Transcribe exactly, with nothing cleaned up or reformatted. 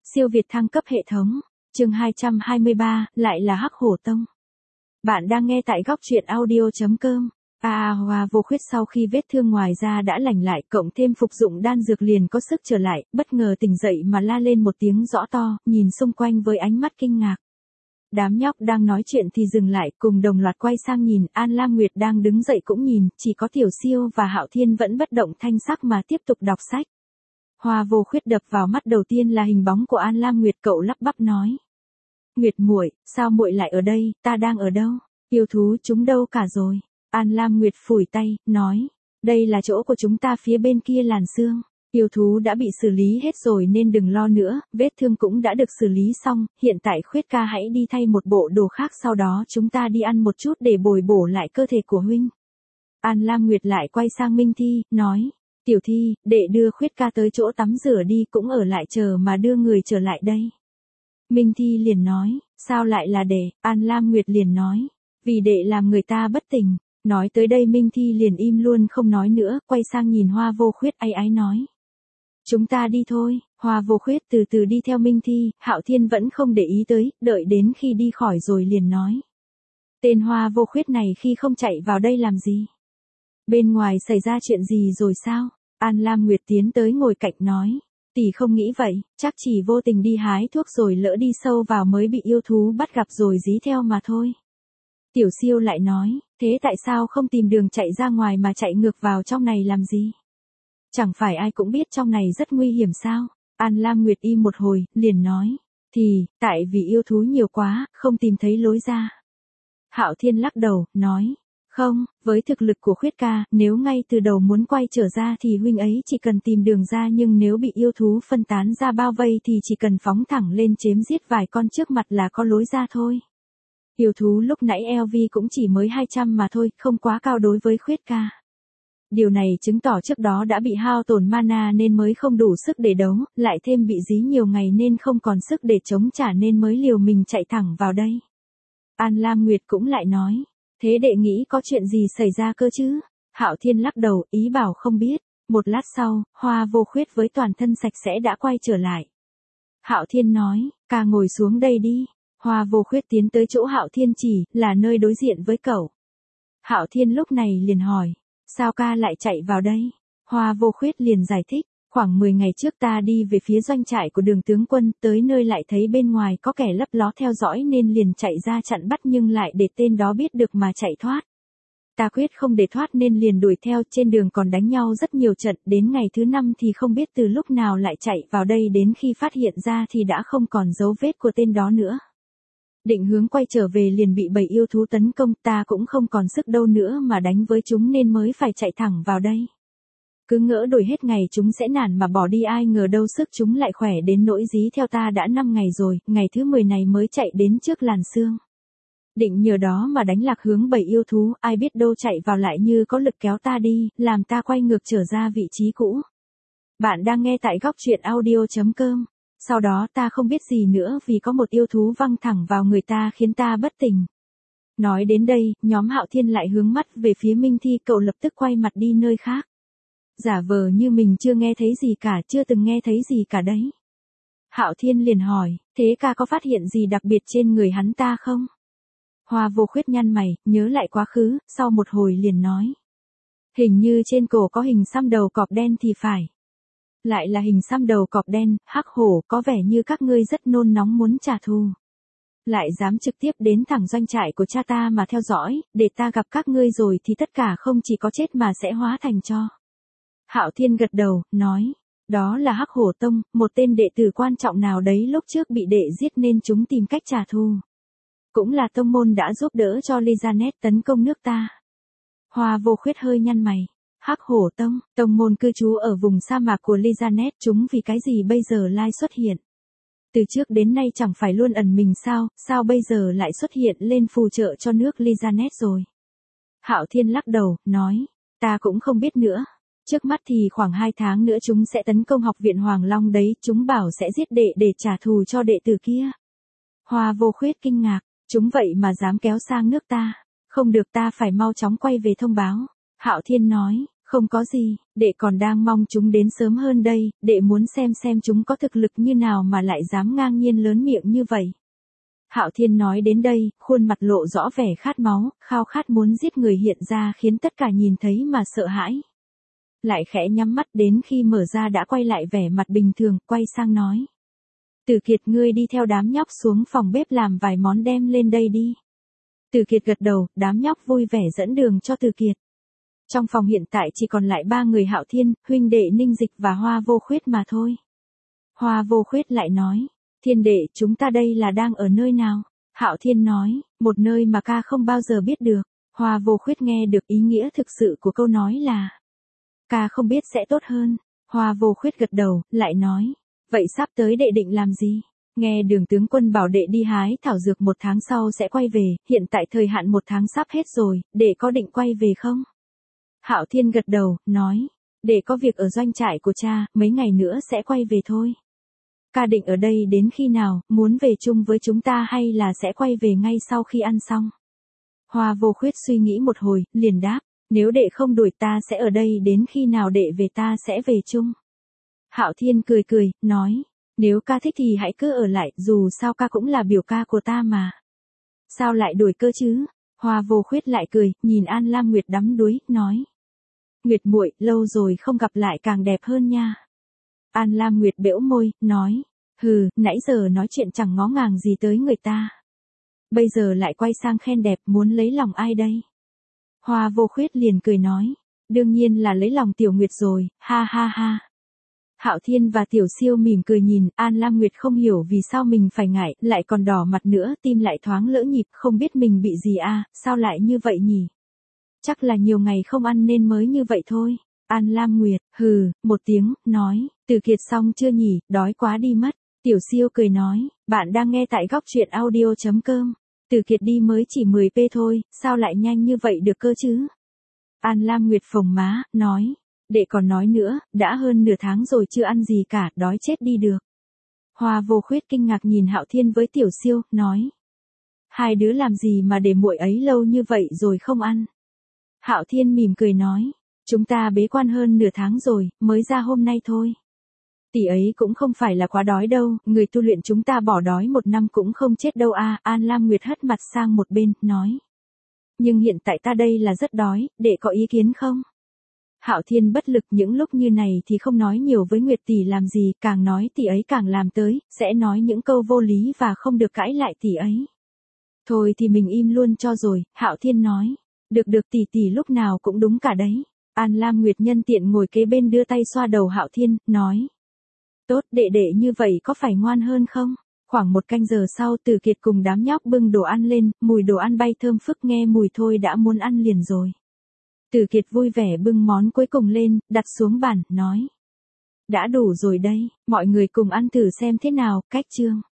Siêu việt thăng cấp hệ thống. Chương hai trăm hai mươi ba, lại là Hắc Hổ Tông. Bạn đang nghe tại góc truyện audio chấm com. À, Hoa Vô Khuyết sau khi vết thương ngoài da đã lành lại, cộng thêm phục dụng đan dược liền có sức trở lại, bất ngờ tỉnh dậy mà la lên một tiếng rõ to, nhìn xung quanh với ánh mắt kinh ngạc. Đám nhóc đang nói chuyện thì dừng lại, cùng đồng loạt quay sang nhìn. An Lam Nguyệt đang đứng dậy cũng nhìn, chỉ có Tiểu Siêu và Hạo Thiên vẫn bất động thanh sắc mà tiếp tục đọc sách. Hoa Vô Khuyết đập vào mắt đầu tiên là hình bóng của An Lam Nguyệt, cậu lắp bắp nói: "Nguyệt muội, sao muội lại ở đây, ta đang ở đâu? Yêu thú chúng đâu cả rồi?" An Lam Nguyệt phủi tay, nói: "Đây là chỗ của chúng ta, phía bên kia làn sương. Yêu thú đã bị xử lý hết rồi nên đừng lo nữa, vết thương cũng đã được xử lý xong, hiện tại Khuyết ca hãy đi thay một bộ đồ khác, sau đó chúng ta đi ăn một chút để bồi bổ lại cơ thể của huynh." An Lam Nguyệt lại quay sang Minh Thi, nói: "Tiểu Thi, đệ đưa Khuyết ca tới chỗ tắm rửa đi, cũng ở lại chờ mà đưa người trở lại đây." Minh Thi liền nói: "Sao lại là đệ?" An Lam Nguyệt liền nói: "Vì đệ làm người ta bất tỉnh." Nói tới đây Minh Thi liền im luôn không nói nữa, quay sang nhìn Hoa Vô Khuyết áy áy nói: "Chúng ta đi thôi." Hoa Vô Khuyết từ từ đi theo Minh Thi, Hạo Thiên vẫn không để ý tới, đợi đến khi đi khỏi rồi liền nói: "Tên Hoa Vô Khuyết này khi không chạy vào đây làm gì? Bên ngoài xảy ra chuyện gì rồi sao?" An Lam Nguyệt tiến tới ngồi cạnh nói: "Tỷ không nghĩ vậy, chắc chỉ vô tình đi hái thuốc rồi lỡ đi sâu vào mới bị yêu thú bắt gặp rồi dí theo mà thôi." Tiểu Siêu lại nói: "Thế tại sao không tìm đường chạy ra ngoài mà chạy ngược vào trong này làm gì? Chẳng phải ai cũng biết trong này rất nguy hiểm sao?" An Lam Nguyệt im một hồi, liền nói: "Thì, tại vì yêu thú nhiều quá, không tìm thấy lối ra." Hạo Thiên lắc đầu, nói: "Không, với thực lực của Khuyết ca, nếu ngay từ đầu muốn quay trở ra thì huynh ấy chỉ cần tìm đường ra, nhưng nếu bị yêu thú phân tán ra bao vây thì chỉ cần phóng thẳng lên chém giết vài con trước mặt là có lối ra thôi. Yêu thú lúc nãy lv cũng chỉ mới hai trăm mà thôi, không quá cao đối với Khuyết ca. Điều này chứng tỏ trước đó đã bị hao tổn mana nên mới không đủ sức để đấu, lại thêm bị dí nhiều ngày nên không còn sức để chống trả nên mới liều mình chạy thẳng vào đây." An Lam Nguyệt cũng lại nói: "Thế đệ nghĩ có chuyện gì xảy ra cơ chứ?" Hạo Thiên lắc đầu, ý bảo không biết. Một lát sau, Hoa Vô Khuyết với toàn thân sạch sẽ đã quay trở lại. Hạo Thiên nói: "Ca ngồi xuống đây đi." Hoa Vô Khuyết tiến tới chỗ Hạo Thiên chỉ, là nơi đối diện với cậu. Hạo Thiên lúc này liền hỏi: "Sao ca lại chạy vào đây?" Hoa Vô Khuyết liền giải thích: "Khoảng mười ngày trước ta đi về phía doanh trại của Đường tướng quân, tới nơi lại thấy bên ngoài có kẻ lấp ló theo dõi nên liền chạy ra chặn bắt, nhưng lại để tên đó biết được mà chạy thoát. Ta quyết không để thoát nên liền đuổi theo, trên đường còn đánh nhau rất nhiều trận, đến ngày thứ năm thì không biết từ lúc nào lại chạy vào đây, đến khi phát hiện ra thì đã không còn dấu vết của tên đó nữa. Định hướng quay trở về liền bị bầy yêu thú tấn công, ta cũng không còn sức đâu nữa mà đánh với chúng nên mới phải chạy thẳng vào đây. Cứ ngỡ đuổi hết ngày chúng sẽ nản mà bỏ đi, ai ngờ đâu sức chúng lại khỏe đến nỗi dí theo ta đã năm ngày rồi, ngày thứ mười này mới chạy đến trước làn sương. Định nhờ đó mà đánh lạc hướng bầy yêu thú, ai biết đâu chạy vào lại như có lực kéo ta đi, làm ta quay ngược trở ra vị trí cũ." Bạn đang nghe tại góc truyện audio chấm com. Sau đó ta không biết gì nữa vì có một yêu thú văng thẳng vào người ta khiến ta bất tỉnh. Nói đến đây, nhóm Hạo Thiên lại hướng mắt về phía Minh Thi, cậu lập tức quay mặt đi nơi khác. Giả vờ như mình chưa nghe thấy gì cả, chưa từng nghe thấy gì cả đấy. Hạo Thiên liền hỏi: "Thế ca có phát hiện gì đặc biệt trên người hắn ta không?" Hoa Vô Khuyết nhăn mày, nhớ lại quá khứ, sau một hồi liền nói: "Hình như trên cổ có hình xăm đầu cọp đen thì phải." "Lại là hình xăm đầu cọp đen, Hắc Hổ, có vẻ như các ngươi rất nôn nóng muốn trả thù. Lại dám trực tiếp đến thẳng doanh trại của cha ta mà theo dõi, để ta gặp các ngươi rồi thì tất cả không chỉ có chết mà sẽ hóa thành tro." Hạo Thiên gật đầu, nói: "Đó là Hắc Hổ Tông, một tên đệ tử quan trọng nào đấy lúc trước bị đệ giết nên chúng tìm cách trả thù. Cũng là tông môn đã giúp đỡ cho Lysanet tấn công nước ta." Hoa Vô Khuyết hơi nhăn mày. Hắc Hổ Tông, tông môn cư trú ở vùng sa mạc của Lysanet, chúng vì cái gì bây giờ lai xuất hiện? Từ trước đến nay chẳng phải luôn ẩn mình sao, sao bây giờ lại xuất hiện lên phù trợ cho nước Lysanet rồi? Hạo Thiên lắc đầu, nói: "Ta cũng không biết nữa. Trước mắt thì khoảng hai tháng nữa chúng sẽ tấn công học viện Hoàng Long đấy, chúng bảo sẽ giết đệ để trả thù cho đệ tử kia." Hoa Vô Khuyết kinh ngạc: "Chúng vậy mà dám kéo sang nước ta, không được, ta phải mau chóng quay về thông báo." Hạo Thiên nói: Không có gì, đệ còn đang mong chúng đến sớm hơn đây, đệ muốn xem xem chúng có thực lực như nào mà lại dám ngang nhiên lớn miệng như vậy. Hạo Thiên nói đến đây, khuôn mặt lộ rõ vẻ khát máu, khao khát muốn giết người hiện ra khiến tất cả nhìn thấy mà sợ hãi. Lại khẽ nhắm mắt đến khi mở ra đã quay lại vẻ mặt bình thường, quay sang nói. Từ Kiệt ngươi đi theo đám nhóc xuống phòng bếp làm vài món đem lên đây đi. Từ Kiệt gật đầu, đám nhóc vui vẻ dẫn đường cho Từ Kiệt. Trong phòng hiện tại chỉ còn lại ba người Hạo Thiên, huynh đệ Ninh Dịch và Hoa Vô Khuyết mà thôi. Hoa Vô Khuyết lại nói, Thiên đệ, chúng ta đây là đang ở nơi nào? Hạo Thiên nói, một nơi mà ca không bao giờ biết được. Hoa Vô Khuyết nghe được ý nghĩa thực sự của câu nói là, ca không biết sẽ tốt hơn. Hoa Vô Khuyết gật đầu, lại nói, vậy sắp tới đệ định làm gì? Nghe Đường tướng quân bảo đệ đi hái thảo dược một tháng sau sẽ quay về, hiện tại thời hạn một tháng sắp hết rồi, đệ có định quay về không? Hạo Thiên gật đầu, nói, đệ có việc ở doanh trại của cha, mấy ngày nữa sẽ quay về thôi. Ca định ở đây đến khi nào, muốn về chung với chúng ta hay là sẽ quay về ngay sau khi ăn xong? Hoa Vô Khuyết suy nghĩ một hồi, liền đáp, nếu đệ không đuổi ta sẽ ở đây đến khi nào đệ về ta sẽ về chung. Hạo Thiên cười cười, nói, nếu ca thích thì hãy cứ ở lại, dù sao ca cũng là biểu ca của ta mà. Sao lại đuổi cơ chứ? Hoa Vô Khuyết lại cười, nhìn An Lam Nguyệt đắm đuối, nói. Nguyệt muội, lâu rồi không gặp lại càng đẹp hơn nha. An Lam Nguyệt bẽo môi, nói, hừ, nãy giờ nói chuyện chẳng ngó ngàng gì tới người ta. Bây giờ lại quay sang khen đẹp, muốn lấy lòng ai đây? Hoa Vô Khuyết liền cười nói, đương nhiên là lấy lòng Tiểu Nguyệt rồi, ha ha ha. Hạo Thiên và Tiểu Siêu mỉm cười nhìn, An Lam Nguyệt không hiểu vì sao mình phải ngại, lại còn đỏ mặt nữa, tim lại thoáng lỡ nhịp, không biết mình bị gì à, sao lại như vậy nhỉ? Chắc là nhiều ngày không ăn nên mới như vậy thôi. An Lam Nguyệt, hừ, một tiếng, nói, Từ Kiệt xong chưa nhỉ, đói quá đi mất. Tiểu Siêu cười nói, bạn đang nghe tại góc truyện audio chấm com. Từ Kiệt đi mới chỉ mười phút thôi, sao lại nhanh như vậy được cơ chứ? An Lam Nguyệt phồng má, nói, đệ còn nói nữa, đã hơn nửa tháng rồi chưa ăn gì cả, đói chết đi được. Hoa Vô Khuyết kinh ngạc nhìn Hạo Thiên với Tiểu Siêu, nói, hai đứa làm gì mà để muội ấy lâu như vậy rồi không ăn? Hạo Thiên mỉm cười nói, chúng ta bế quan hơn nửa tháng rồi, mới ra hôm nay thôi. Tỷ ấy cũng không phải là quá đói đâu, người tu luyện chúng ta bỏ đói một năm cũng không chết đâu a. An Lam Nguyệt hất mặt sang một bên, nói. Nhưng hiện tại ta đây là rất đói, đệ có ý kiến không? Hạo Thiên bất lực, những lúc như này thì không nói nhiều với Nguyệt tỷ làm gì, càng nói tỷ ấy càng làm tới, sẽ nói những câu vô lý và không được cãi lại tỷ ấy. Thôi thì mình im luôn cho rồi, Hạo Thiên nói. Được được tỷ tỷ lúc nào cũng đúng cả đấy. An Lam Nguyệt nhân tiện ngồi kế bên đưa tay xoa đầu Hạo Thiên, nói. Tốt, đệ đệ như vậy có phải ngoan hơn không? Khoảng một canh giờ sau Từ Kiệt cùng đám nhóc bưng đồ ăn lên, mùi đồ ăn bay thơm phức, nghe mùi thôi đã muốn ăn liền rồi. Từ Kiệt vui vẻ bưng món cuối cùng lên, đặt xuống bàn, nói. Đã đủ rồi đây, mọi người cùng ăn thử xem thế nào, cách chương.